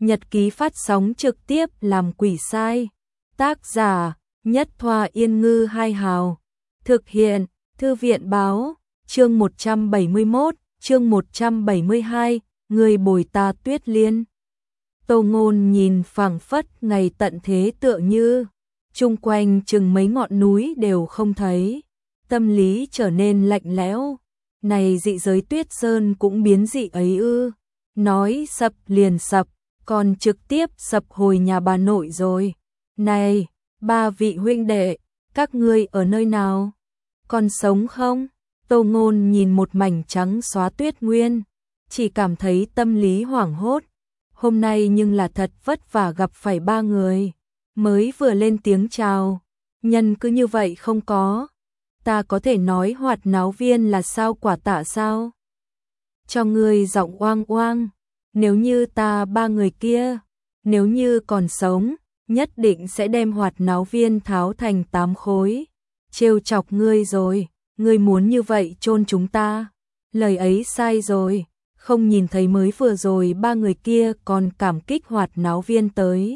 Nhật ký phát sóng trực tiếp làm quỷ sai. Tác giả Nhất Thoa Yên Ngư Hai Hào. Thực hiện Thư viện Báo. Chương 171, chương 172, người bồi ta Tuyết Liên. Tô Ngôn nhìn phảng phất ngày tận thế tựa như chung quanh chừng mấy ngọn núi đều không thấy, tâm lý trở nên lạnh lẽo. Này dị giới Tuyết Sơn cũng biến dị ấy ư? Nói sập liền sập, còn trực tiếp sập hồi nhà bà nội rồi. Này, ba vị huynh đệ, các ngươi ở nơi nào? Còn sống không? Tô Ngôn nhìn một mảnh trắng xóa tuyết nguyên, chỉ cảm thấy tâm lý hoảng hốt. Hôm nay nhưng là thật vất vả gặp phải ba người, mới vừa lên tiếng chào, nhân cứ như vậy không có. Ta có thể nói Hoạt Náo Viên là sao quả tạ sao? Cho ngươi giọng oang oang, nếu như ta ba người kia, nếu như còn sống, nhất định sẽ đem Hoạt Náo Viên tháo thành 8 khối. Trêu chọc ngươi rồi, ngươi muốn như vậy chôn chúng ta. Lời ấy sai rồi, không nhìn thấy mới vừa rồi ba người kia còn cảm kích Hoạt Náo Viên tới.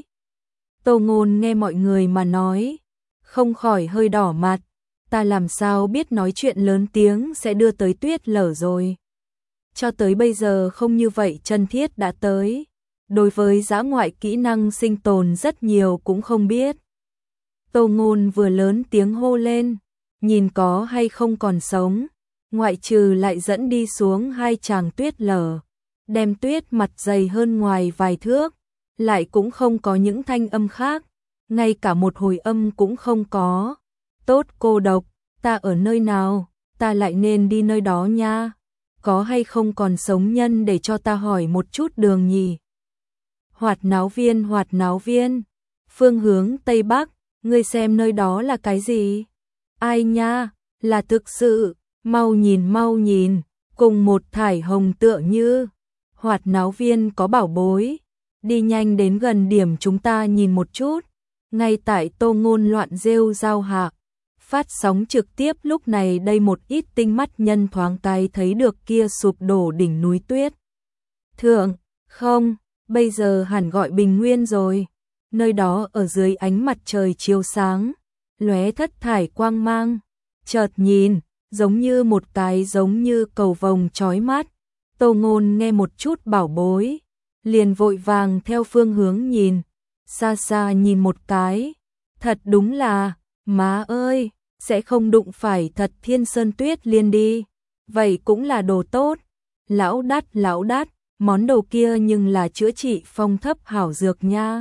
Tô Ngôn nghe mọi người mà nói, không khỏi hơi đỏ mặt. Ta làm sao biết nói chuyện lớn tiếng sẽ đưa tới tuyết lở rồi. Cho tới bây giờ không như vậy chân thiết đã tới. Đối với dã ngoại kỹ năng sinh tồn rất nhiều cũng không biết. Tô Ngôn vừa lớn tiếng hô lên, nhìn có hay không còn sống, ngoại trừ lại dẫn đi xuống hai chàng tuyết lở, đem tuyết mặt dày hơn ngoài vài thước, lại cũng không có những thanh âm khác, ngay cả một hồi âm cũng không có. Tốt cô độc, ta ở nơi nào, ta lại nên đi nơi đó nha. Có hay không còn sống nhân để cho ta hỏi một chút đường nhỉ? Hoạt Náo Viên, phương hướng Tây Bắc, ngươi xem nơi đó là cái gì? Ai nha, là thực sự, mau nhìn, cùng một thải hồng tựa như. Hoạt Náo Viên có bảo bối, đi nhanh đến gần điểm chúng ta nhìn một chút. Ngay tại Tô Ngôn loạn rêu rao hạ, phát sóng trực tiếp lúc này đây một ít tinh mắt nhân thoáng cái thấy được kia sụp đổ đỉnh núi tuyết. Thượng, không, bây giờ hẳn gọi bình nguyên rồi. Nơi đó ở dưới ánh mặt trời chiếu sáng, lóe thất thải quang mang, chợt nhìn, giống như một cái giống như cầu vồng chói mắt. Tô Ngôn nghe một chút bảo bối, liền vội vàng theo phương hướng nhìn, xa xa nhìn một cái, thật đúng là, má ơi, sẽ không đụng phải thật Thiên Sơn Tuyết Liên đi, vậy cũng là đồ tốt. Lão đắt, món đồ kia nhưng là chữa trị phong thấp hảo dược nha.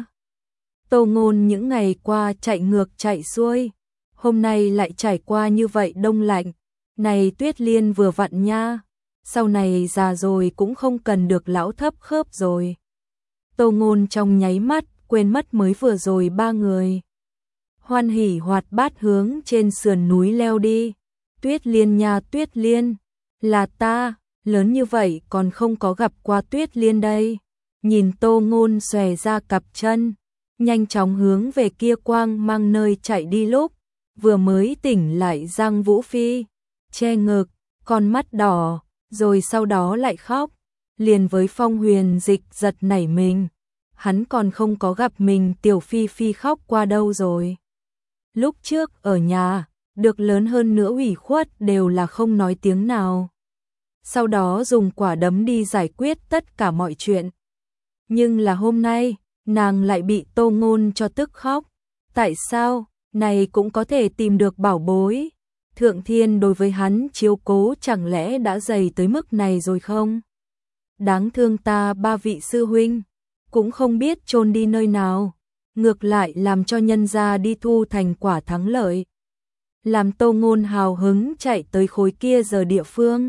Tô Ngôn những ngày qua chạy ngược chạy xuôi, hôm nay lại trải qua như vậy đông lạnh, này Tuyết Liên vừa vặn nha, sau này già rồi cũng không cần được lão thấp khớp rồi. Tô Ngôn trong nháy mắt quên mất mới vừa rồi ba người. Hoan hỉ hoạt bát hướng trên sườn núi leo đi. Tuyết Liên nha, Tuyết Liên, là ta, lớn như vậy còn không có gặp qua Tuyết Liên đây. Nhìn Tô Ngôn xòe ra cặp chân, nhanh chóng hướng về kia quang mang nơi chạy đi lúc, vừa mới tỉnh lại Giang Vũ Phi, che ngực, con mắt đỏ, rồi sau đó lại khóc, liền với Phong Huyền Dịch giật nảy mình. Hắn còn không có gặp mình Tiểu Phi Phi khóc qua đâu rồi. Lúc trước ở nhà, được lớn hơn nữa ủy khuất đều là không nói tiếng nào. Sau đó dùng quả đấm đi giải quyết tất cả mọi chuyện. Nhưng là hôm nay, nàng lại bị Tô Ngôn cho tức khóc. Tại sao, này cũng có thể tìm được bảo bối? Thượng Thiên đối với hắn chiếu cố chẳng lẽ đã dày tới mức này rồi không? Đáng thương ta ba vị sư huynh, cũng không biết chôn đi nơi nào. Ngược lại làm cho nhân gia đi thu thành quả thắng lợi. Làm Tô Ngôn hào hứng chạy tới khối kia giờ địa phương.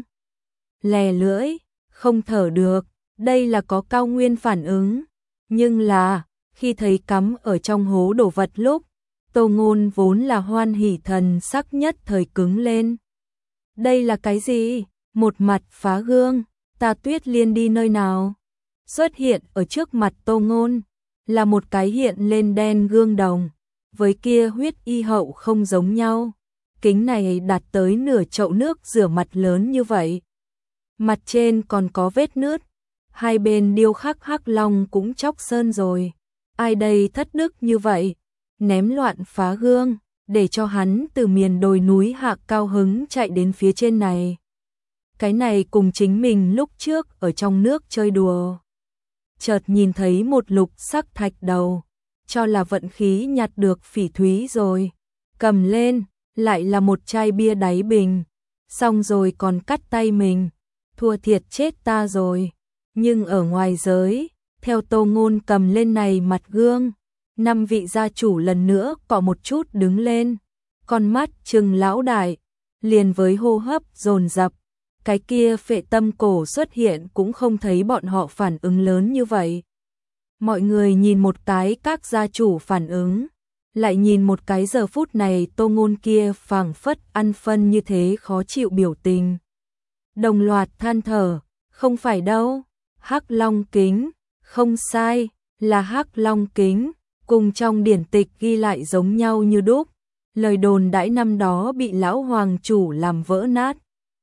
Lè lưỡi, không thở được, đây là có cao nguyên phản ứng. Nhưng là, khi thấy cắm ở trong hố đổ vật lúc, Tô Ngôn vốn là hoan hỉ thần sắc nhất thời cứng lên. Đây là cái gì? Một mặt phá gương, ta Tuyết Liên đi nơi nào? Xuất hiện ở trước mặt Tô Ngôn là một cái hiện lên đen gương đồng, với kia huyết y hậu không giống nhau. Kính này đạt tới nửa chậu nước rửa mặt lớn như vậy. Mặt trên còn có vết nứt, Hai bên điêu khắc hắc long cũng chóc sơn rồi. Ai đây thất đức như vậy, ném loạn phá gương, để cho hắn từ miền đồi núi hạ cao hứng chạy đến phía trên này. Cái này cùng chính mình lúc trước ở trong nước chơi đùa. Chợt nhìn thấy một lục sắc thạch đầu, cho là vận khí nhặt được phỉ thúy rồi. Cầm lên, lại là một chai bia đáy bình. Xong rồi còn cắt tay mình, thua thiệt chết ta rồi. Nhưng ở ngoài giới, theo Tô Ngôn cầm lên này mặt gương, 5 vị gia chủ lần nữa cọ một chút đứng lên, con mắt trừng lão đại, liền với hô hấp dồn dập. Cái kia phệ tâm cổ xuất hiện cũng không thấy bọn họ phản ứng lớn như vậy. Mọi người nhìn một cái các gia chủ phản ứng, lại nhìn một cái giờ phút này Tô Ngôn kia phảng phất ăn phân như thế khó chịu biểu tình. Đồng loạt than thở, không phải đâu, Hắc Long kính, không sai, là Hắc Long kính, cùng trong điển tịch ghi lại giống nhau như đúc. Lời đồn đãi năm đó bị lão hoàng chủ làm vỡ nát,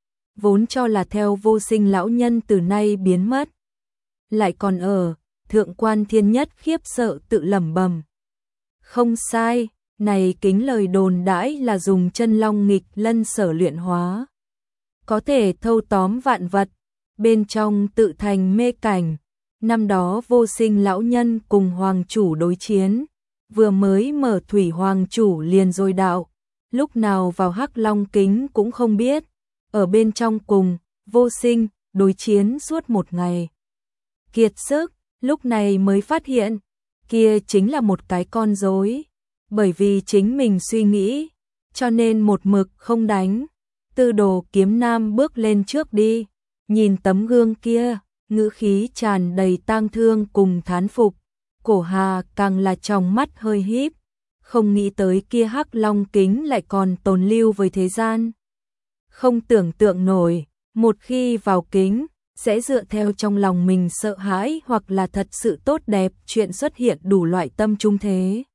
vốn cho là theo vô sinh lão nhân từ nay biến mất. Lại còn ở, thượng quan thiên nhất khiếp sợ tự lẩm bẩm. Không sai, này kính lời đồn đãi là dùng chân long nghịch lân sở luyện hóa. Có thể thâu tóm vạn vật, bên trong tự thành mê cảnh. Năm đó vô sinh lão nhân cùng hoàng chủ đối chiến, vừa mới mở thủy hoàng chủ liền rồi đạo, lúc nào vào Hắc Long kính cũng không biết, ở bên trong cùng vô sinh đối chiến suốt một ngày. Kiệt sức, lúc này mới phát hiện, kia chính là một cái con rối, bởi vì chính mình suy nghĩ, cho nên một mực không đánh. Tư Đồ Kiếm Nam bước lên trước đi, nhìn tấm gương kia, ngữ khí tràn đầy tang thương cùng thán phục. Cổ Hà càng là trong mắt hơi híp, không nghĩ tới kia Hắc Long kính lại còn tồn lưu với thế gian. Không tưởng tượng nổi, một khi vào kính, sẽ dựa theo trong lòng mình sợ hãi hoặc là thật sự tốt đẹp, chuyện xuất hiện đủ loại tâm trung thế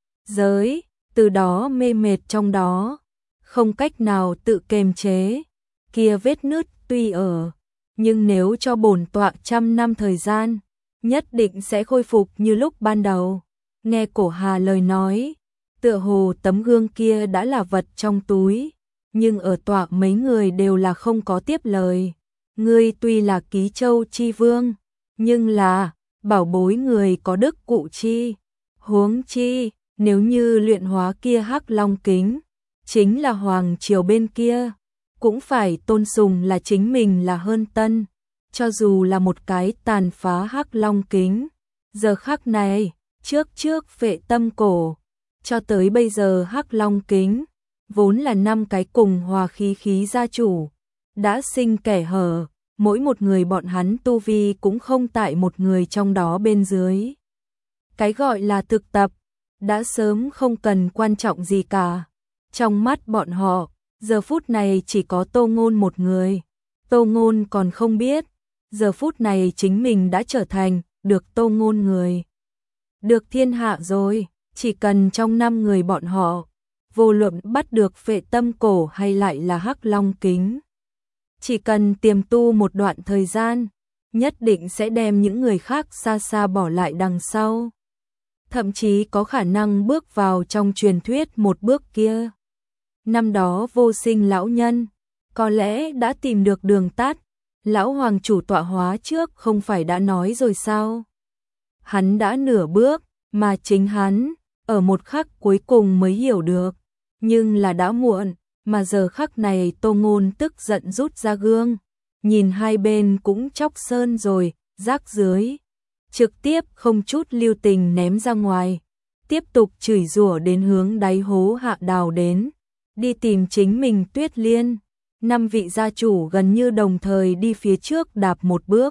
giới, từ đó mê mệt trong đó, không cách nào tự kiềm chế. Kia vết nứt tuy ở, nhưng nếu cho bổn tọa 100 năm thời gian, nhất định sẽ khôi phục như lúc ban đầu. Nghe Cổ Hà lời nói, tựa hồ tấm gương kia đã là vật trong túi, nhưng ở tọa mấy người đều là không có tiếp lời. Ngươi tuy là Ký Châu chi vương, nhưng là bảo bối người có đức cụ chi. Huống chi, nếu như luyện hóa kia Hắc Long kính, chính là hoàng triều bên kia, cũng phải tôn sùng là chính mình là hơn tân. Cho dù là một cái tàn phá Hắc Long kính, giờ khắc này, trước phệ tâm cổ, cho tới bây giờ Hắc Long kính, vốn là 5 cái cùng hòa khí gia chủ, đã sinh kẻ hở, mỗi một người bọn hắn tu vi cũng không tại một người trong đó bên dưới. Cái gọi là thực tập, đã sớm không cần quan trọng gì cả. Trong mắt bọn họ, giờ phút này chỉ có Tô Ngôn một người. Tô Ngôn còn không biết, giờ phút này chính mình đã trở thành được Tô Ngôn người. Được thiên hạ rồi, chỉ cần trong 5 người bọn họ, vô luận bắt được phệ tâm cổ hay lại là Hắc Long kính, chỉ cần tiềm tu một đoạn thời gian, nhất định sẽ đem những người khác xa xa bỏ lại đằng sau. Thậm chí có khả năng bước vào trong truyền thuyết một bước kia. Năm đó vô sinh lão nhân, có lẽ đã tìm được đường tắt, lão hoàng chủ tọa hóa trước không phải đã nói rồi sao? Hắn đã nửa bước, mà chính hắn, ở một khắc cuối cùng mới hiểu được, nhưng là đã muộn. Mà giờ khắc này Tô Ngôn tức giận rút ra gương, nhìn hai bên cũng chóc sơn rồi, rác dưới, trực tiếp không chút lưu tình ném ra ngoài, tiếp tục chửi rủa đến hướng đáy hố hạ đào đến, đi tìm chính mình Tuyết Liên. 5 vị gia chủ gần như đồng thời đi phía trước đạp một bước,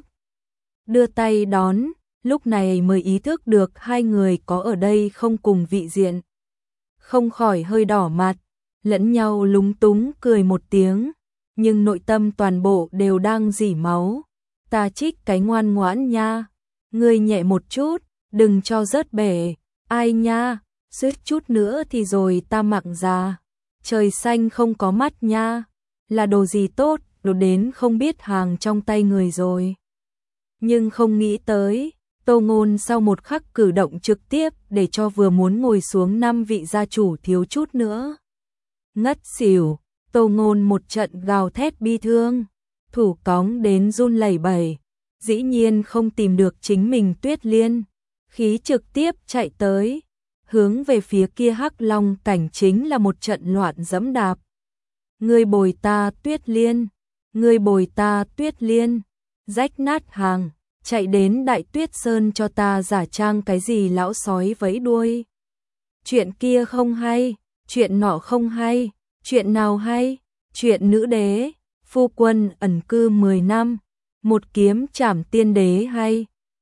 đưa tay đón, lúc này mới ý thức được hai người có ở đây không cùng vị diện, không khỏi hơi đỏ mặt. Lẫn nhau lúng túng cười một tiếng, nhưng nội tâm toàn bộ đều đang rỉ máu. Ta Trích cái ngoan ngoãn nha, ngươi nhẹ một chút, đừng cho rớt bể. Ai nha, suýt chút nữa thì rồi ta mặng già. Trời xanh không có mắt nha, là đồ gì tốt, đồ đến không biết hàng trong tay người rồi. Nhưng không nghĩ tới, Tô Ngôn sau một khắc cử động trực tiếp để cho vừa muốn ngồi xuống 5 vị gia chủ thiếu chút nữa ngất xỉu. Tô Ngôn một trận gào thét bi thương, thủ cóng đến run lẩy bẩy, dĩ nhiên không tìm được chính mình Tuyết Liên, khí trực tiếp chạy tới, hướng về phía kia Hắc Long cảnh chính là một trận loạn dẫm đạp. Ngươi bồi ta Tuyết Liên, ngươi bồi ta Tuyết Liên, rách nát hàng, chạy đến Đại Tuyết Sơn cho ta giả trang cái gì lão sói vẫy đuôi. Chuyện kia không hay, chuyện nọ không hay, chuyện nào hay, chuyện nữ đế, phu quân ẩn cư 10 năm, một kiếm trảm tiên đế hay.